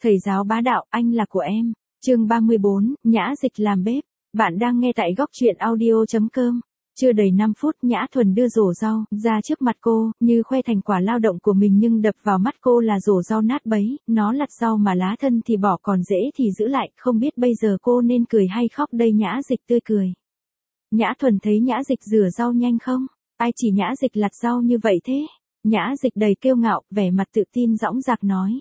Thầy giáo bá đạo, anh là của em. Chương 34, Nhã Dịch làm bếp. Bạn đang nghe tại góc truyện audio.com. Chưa đầy 5 phút, Nhã Thuần đưa rổ rau ra trước mặt cô, như khoe thành quả lao động của mình, nhưng đập vào mắt cô là rổ rau nát bấy, nó lặt rau mà lá thân thì bỏ, còn rễ thì giữ lại, không biết bây giờ cô nên cười hay khóc đây. Nhã Dịch tươi cười. Nhã Thuần thấy Nhã Dịch rửa rau nhanh không? Ai chỉ Nhã Dịch lặt rau như vậy thế? Nhã Dịch đầy kiêu ngạo, vẻ mặt tự tin dõng dạc nói.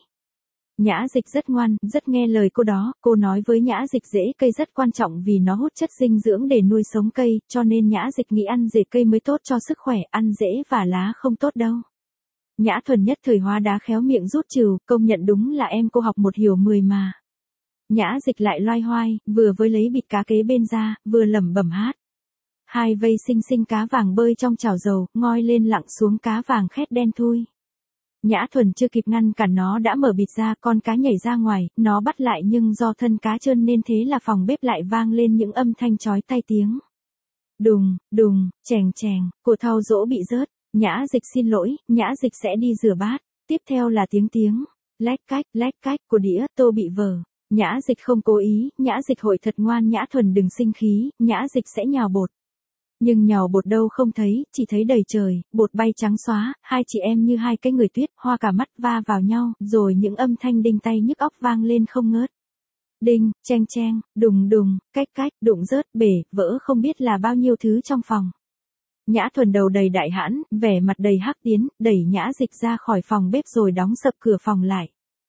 Nhã Dịch rất ngoan, rất nghe lời cô đó. Cô nói với Nhã Dịch rễ cây rất quan trọng vì nó hút chất dinh dưỡng để nuôi sống cây, cho nên Nhã Dịch nghĩ ăn rễ cây mới tốt cho sức khỏe, ăn rễ và lá không tốt đâu. Nhã Thuần nhất thời hóa đá khéo miệng rút trừ, công nhận đúng là em cô học một hiểu 10 mà. Nhã Dịch lại loay hoay, vừa với lấy bịt cá kế bên ra, vừa lẩm bẩm hát. Hai vây xinh xinh cá vàng bơi trong chảo dầu, ngoi lên lặng xuống, cá vàng khét đen thui. Nhã Thuần chưa kịp ngăn cản nó đã mở bịt ra, con cá nhảy ra ngoài, nó bắt lại nhưng do thân cá trơn nên thế là phòng bếp lại vang lên những âm thanh chói tai tiếng. Đùng, đùng, chèng chèng, của thau dỗ bị rớt. Nhã Dịch xin lỗi, Nhã Dịch sẽ đi rửa bát. Tiếp theo là tiếng, lách cách, của đĩa, tô bị vỡ. Nhã Dịch không cố ý, Nhã Dịch hội thật ngoan. Nhã Thuần đừng sinh khí, Nhã Dịch sẽ nhào bột. Nhưng nhào bột đâu không thấy, chỉ thấy đầy trời, bột bay trắng xóa, hai chị em như hai cái người tuyết, hoa cả mắt va vào nhau, rồi những âm thanh đinh tai nhức óc vang lên không ngớt. Đinh, cheng cheng, đùng đùng, cách, đụng rớt, bể, vỡ không biết là bao nhiêu thứ trong phòng. Nhã Thuần đầu đầy đại hãn, vẻ mặt đầy hắc tiến, đẩy Nhã Dịch ra khỏi phòng bếp rồi đóng sập cửa phòng lại.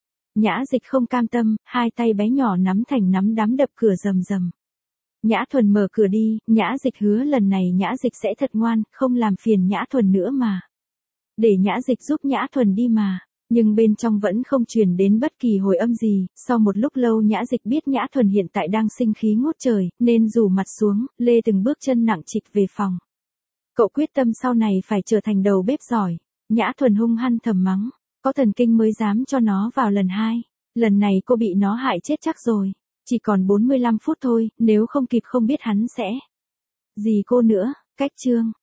Nhã Dịch không cam tâm, hai tay bé nhỏ nắm thành nắm đấm đập cửa rầm rầm. Nhã Thuần mở cửa đi, Nhã Dịch hứa lần này Nhã Dịch sẽ thật ngoan, không làm phiền Nhã Thuần nữa mà. Để Nhã Dịch giúp Nhã Thuần đi mà. Nhưng bên trong vẫn không truyền đến bất kỳ hồi âm gì. Sau một lúc lâu Nhã Dịch biết Nhã Thuần hiện tại đang sinh khí ngút trời, nên rủ mặt xuống, lê từng bước chân nặng trịch về phòng. Cậu quyết tâm sau này phải trở thành đầu bếp giỏi. Nhã Thuần hung hăng thầm mắng, có thần kinh mới dám cho nó vào lần hai. Lần này cô bị nó hại chết chắc rồi. Chỉ còn 45 phút thôi, nếu không kịp không biết hắn sẽ gì cô nữa. Cách chương